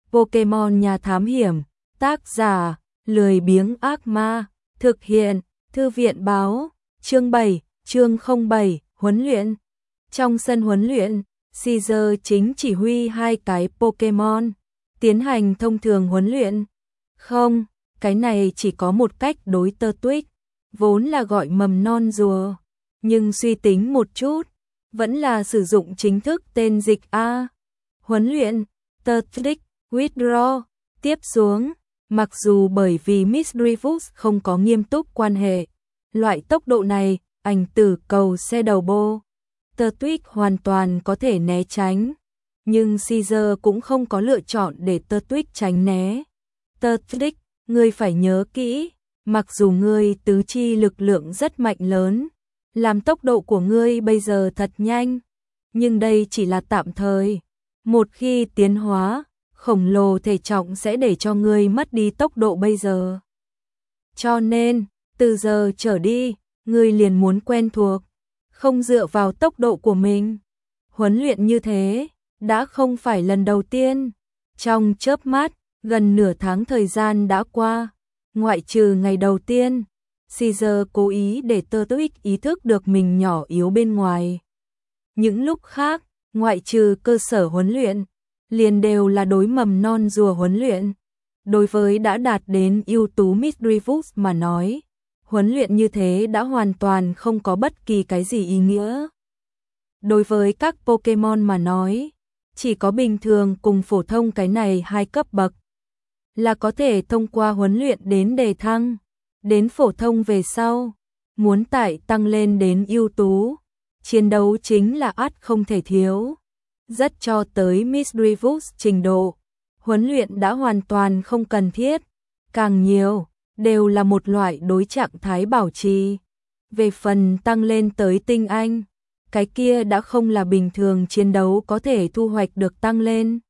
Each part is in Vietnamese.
Pokemon nhà thám hiểm, tác giả, lười biếng ác ma, thực hiện, thư viện báo, chương 7, chương 07, huấn luyện. Trong sân huấn luyện, Caesar chính chỉ huy 2 cái Pokemon, tiến hành thông thường huấn luyện. Không, cái này chỉ có một cách đối Turtwig, vốn là gọi mầm non rùa, nhưng suy tính một chút, vẫn là sử dụng chính thức tên dịch A. Huấn luyện, Turtwig, withdraw, tiếp xuống, mặc dù bởi vì Misdreavus không có nghiêm túc quan hệ, loại tốc độ này, ảnh tử cầu xe đầu bô, Turtwig hoàn toàn có thể né tránh, nhưng Caesar cũng không có lựa chọn để Turtwig tránh né. Turtwig, ngươi phải nhớ kỹ, mặc dù ngươi tứ chi lực lượng rất mạnh lớn, làm tốc độ của ngươi bây giờ thật nhanh, nhưng đây chỉ là tạm thời. Một khi tiến hóa, khổng lồ thể trọng sẽ để cho ngươi mất đi tốc độ bây giờ. Cho nên, từ giờ trở đi, ngươi liền muốn quen thuộc, không dựa vào tốc độ của mình. Huấn luyện như thế, đã không phải lần đầu tiên. Trong chớp mắt, gần nửa tháng thời gian đã qua, ngoại trừ ngày đầu tiên, Caesar cố ý để Turtwig ý thức được mình nhỏ yếu bên ngoài. Những lúc khác, ngoại trừ cơ sở huấn luyện, liền đều là đối mầm non rùa huấn luyện. Đối với đã đạt đến ưu tú Misdreavus mà nói, huấn luyện như thế đã hoàn toàn không có bất kỳ cái gì ý nghĩa. Đối với các Pokemon mà nói, chỉ có bình thường cùng phổ thông cái này 2 cấp bậc là có thể thông qua huấn luyện đến đề thăng, đến phổ thông về sau, muốn tải tăng lên đến ưu tú, chiến đấu chính là ắt không thể thiếu. Rất cho tới Misdreavus trình độ, huấn luyện đã hoàn toàn không cần thiết, càng nhiều, đều là một loại đối trạng thái bảo trì. Về phần tăng lên tới tinh anh, cái kia đã không là bình thường chiến đấu có thể thu hoạch được tăng lên.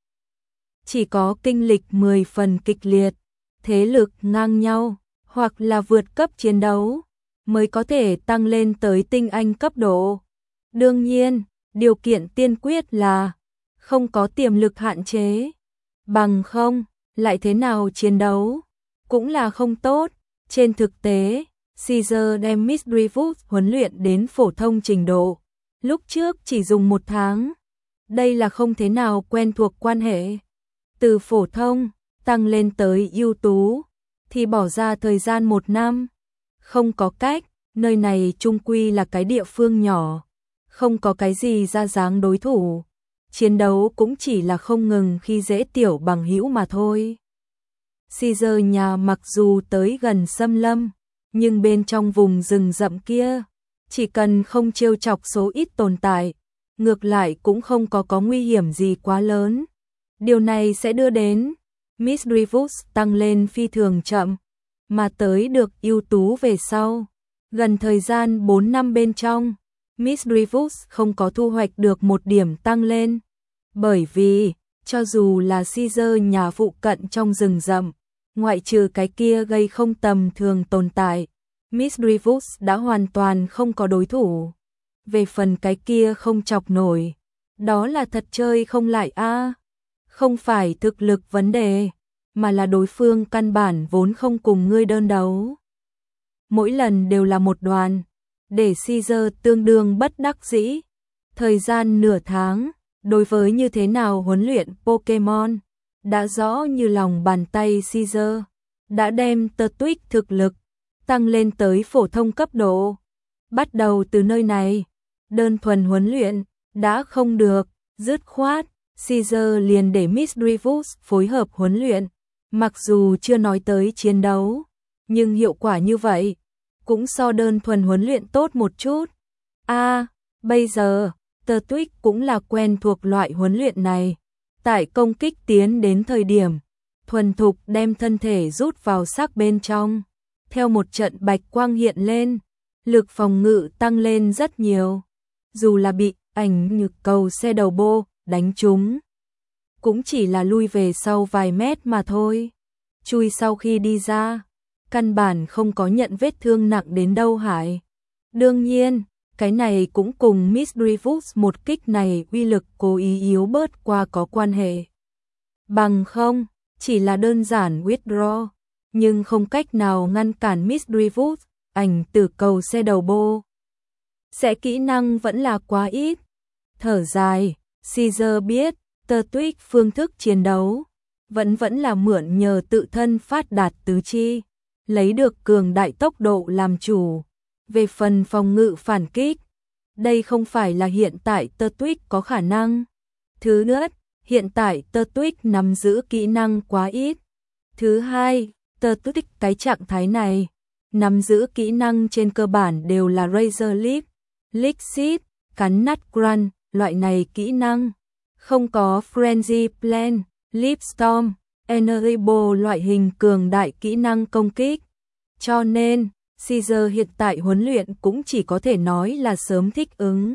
Chỉ có kinh lịch 10 phần kịch liệt, thế lực ngang nhau, hoặc là vượt cấp chiến đấu, mới có thể tăng lên tới tinh anh cấp độ. Đương nhiên, điều kiện tiên quyết là không có tiềm lực hạn chế, bằng không, lại thế nào chiến đấu, cũng là không tốt. Trên thực tế, Caesar đem Misdreavus huấn luyện đến phổ thông trình độ, lúc trước chỉ dùng 1 tháng. Đây là không thế nào quen thuộc quan hệ. Từ phổ thông, tăng lên tới ưu tú, thì bỏ ra thời gian 1 năm. Không có cách, nơi này chung quy là cái địa phương nhỏ, không có cái gì ra dáng đối thủ. Chiến đấu cũng chỉ là không ngừng khi dễ tiểu bằng hữu mà thôi. Caesar nhà mặc dù tới gần xâm lâm, nhưng bên trong vùng rừng rậm kia, chỉ cần không trêu chọc số ít tồn tại, ngược lại cũng không có nguy hiểm gì quá lớn. Điều này sẽ đưa đến Misdreavus tăng lên phi thường chậm, mà tới được ưu tú về sau. Gần thời gian 4 năm bên trong, Misdreavus không có thu hoạch được một điểm tăng lên. Bởi vì, cho dù là Caesar nhà phụ cận trong rừng rậm, ngoại trừ cái kia gây không tầm thường tồn tại, Misdreavus đã hoàn toàn không có đối thủ. Về phần cái kia không chọc nổi, đó là thật chơi không lại a. Không phải thực lực vấn đề, mà là đối phương căn bản vốn không cùng ngươi đơn đấu. Mỗi lần đều là một đoàn, để Caesar tương đương bất đắc dĩ. Thời gian nửa tháng, đối với như thế nào huấn luyện Pokemon, đã rõ như lòng bàn tay. Caesar đã đem Turtwig thực lực tăng lên tới phổ thông cấp độ. Bắt đầu từ nơi này, đơn thuần huấn luyện đã không được, dứt khoát, Caesar liền để Misdreavus phối hợp huấn luyện. Mặc dù chưa nói tới chiến đấu, nhưng hiệu quả như vậy cũng so đơn thuần huấn luyện tốt một chút. Bây giờ, Turtwig cũng là quen thuộc loại huấn luyện này. Tại công kích tiến đến thời điểm, thuần thục đem thân thể rút vào xác bên trong. Theo một trận bạch quang hiện lên, lực phòng ngự tăng lên rất nhiều. Dù là bị ảnh nhược cầu xe đầu bô đánh trúng, cũng chỉ là lui về sau vài mét mà thôi. Chui sau khi đi ra, căn bản không có nhận vết thương nặng đến đâu hại. Đương nhiên, cái này cũng cùng Misdreavus một kích này uy lực cố ý yếu bớt qua có quan hệ. Bằng không, chỉ là đơn giản withdraw, nhưng không cách nào ngăn cản Miss Reviews, ảnh từ cầu xe đầu bô. Sẽ kỹ năng vẫn là quá ít. Thở dài, Caesar biết, tơ tuyết phương thức chiến đấu, vẫn là mượn nhờ tự thân phát đạt tứ chi, lấy được cường đại tốc độ làm chủ. Về phần phòng ngự phản kích, đây không phải là hiện tại tơ tuyết có khả năng. Thứ nhất, hiện tại tơ tuyết nắm giữ kỹ năng quá ít. Thứ hai, tơ tuyết cái trạng thái này, nắm giữ kỹ năng trên cơ bản đều là Razor Leap, Lick Seed, cắn nát Grunt, loại này kỹ năng. Không có Frenzy Plan, Leap Storm, Energy Ball loại hình cường đại kỹ năng công kích. Cho nên, Caesar hiện tại huấn luyện cũng chỉ có thể nói là sớm thích ứng.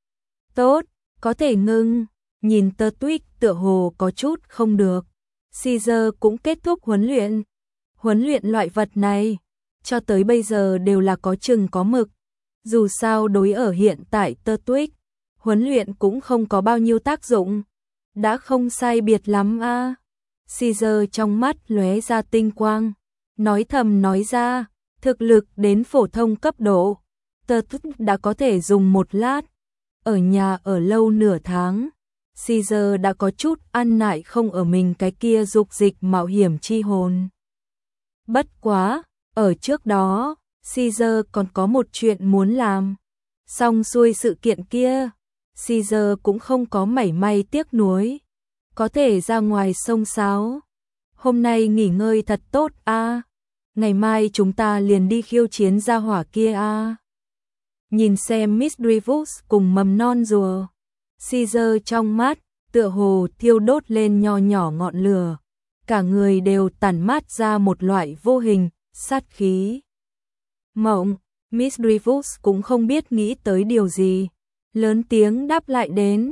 Tốt, có thể ngưng, nhìn tơ tuyết tựa hồ có chút không được. Caesar cũng kết thúc huấn luyện. Huấn luyện loại vật này, cho tới bây giờ đều là có chừng có mực. Dù sao đối ở hiện tại tơ tuyết, huấn luyện cũng không có bao nhiêu tác dụng. Đã không sai biệt lắm a. Caesar trong mắt lóe ra tinh quang, nói thầm nói ra, thực lực đến phổ thông cấp độ, tơ tuyết đã có thể dùng một lát. Ở nhà ở lâu nửa tháng, Caesar đã có chút ăn nại không ở mình cái kia dục dịch mạo hiểm chi hồn. Bất quá, ở trước đó, Caesar còn có một chuyện muốn làm. Xong xuôi sự kiện kia, Caesar cũng không có mảy may tiếc nuối. Có thể ra ngoài sông sáo. Hôm nay nghỉ ngơi thật tốt a. Ngày mai chúng ta liền đi khiêu chiến gia hỏa kia a. Nhìn xem Miss Reviews cùng mầm non rùa, Caesar trong mắt tựa hồ thiêu đốt lên nho nhỏ ngọn lửa, cả người đều tản mát ra một loại vô hình sát khí. Mộng, Miss Reviews cũng không biết nghĩ tới điều gì, lớn tiếng đáp lại đến.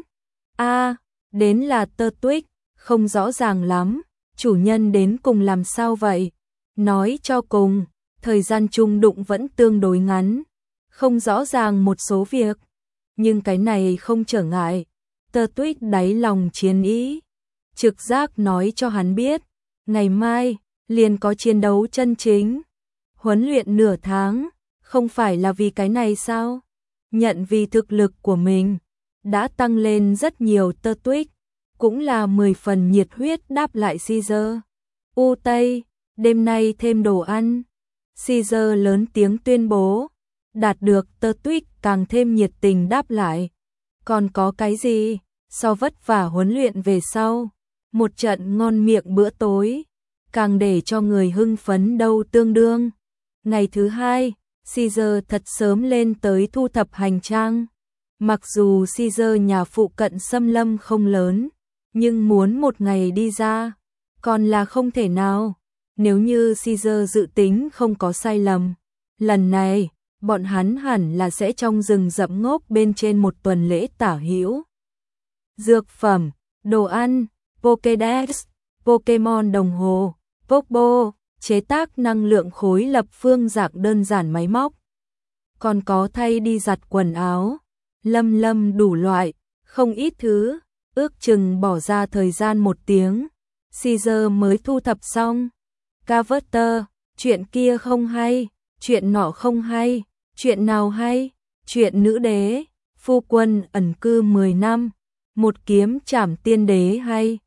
A, đến là tơ tuyết, không rõ ràng lắm, chủ nhân đến cùng làm sao vậy? Nói cho cùng, thời gian chung đụng vẫn tương đối ngắn, không rõ ràng một số việc, nhưng cái này không trở ngại. Tơ tuyết đáy lòng chiến ý, trực giác nói cho hắn biết, ngày mai liền có chiến đấu chân chính. Huấn luyện nửa tháng, không phải là vì cái này sao? Nhận vì thực lực của mình đã tăng lên rất nhiều, tơ tuyết cũng là 10 phần nhiệt huyết đáp lại Caesar. U Tây, đêm nay thêm đồ ăn. Caesar lớn tiếng tuyên bố, đạt được tơ tuyết càng thêm nhiệt tình đáp lại. Còn có cái gì, so vất vả huấn luyện về sau, một trận ngon miệng bữa tối, càng để cho người hưng phấn đâu tương đương. Ngày thứ hai, Caesar thật sớm lên tới thu thập hành trang. Mặc dù Caesar nhà phụ cận xâm lâm không lớn, nhưng muốn một ngày đi ra, còn là không thể nào. Nếu như Caesar dự tính không có sai lầm, lần này, bọn hắn hẳn là sẽ trong rừng rậm ngốc bên trên một tuần lễ tả hữu. Dược phẩm, đồ ăn, Pokédex, Pokémon đồng hồ, Popo, chế tác năng lượng khối lập phương dạng đơn giản máy móc. Còn có thay đi giặt quần áo, lâm đủ loại, không ít thứ, ước chừng bỏ ra thời gian 1 tiếng. Caesar mới thu thập xong. Carver, chuyện kia không hay, chuyện nọ không hay, chuyện nào hay, chuyện nữ đế, phu quân ẩn cư 10 năm, một kiếm trảm tiên đế hay,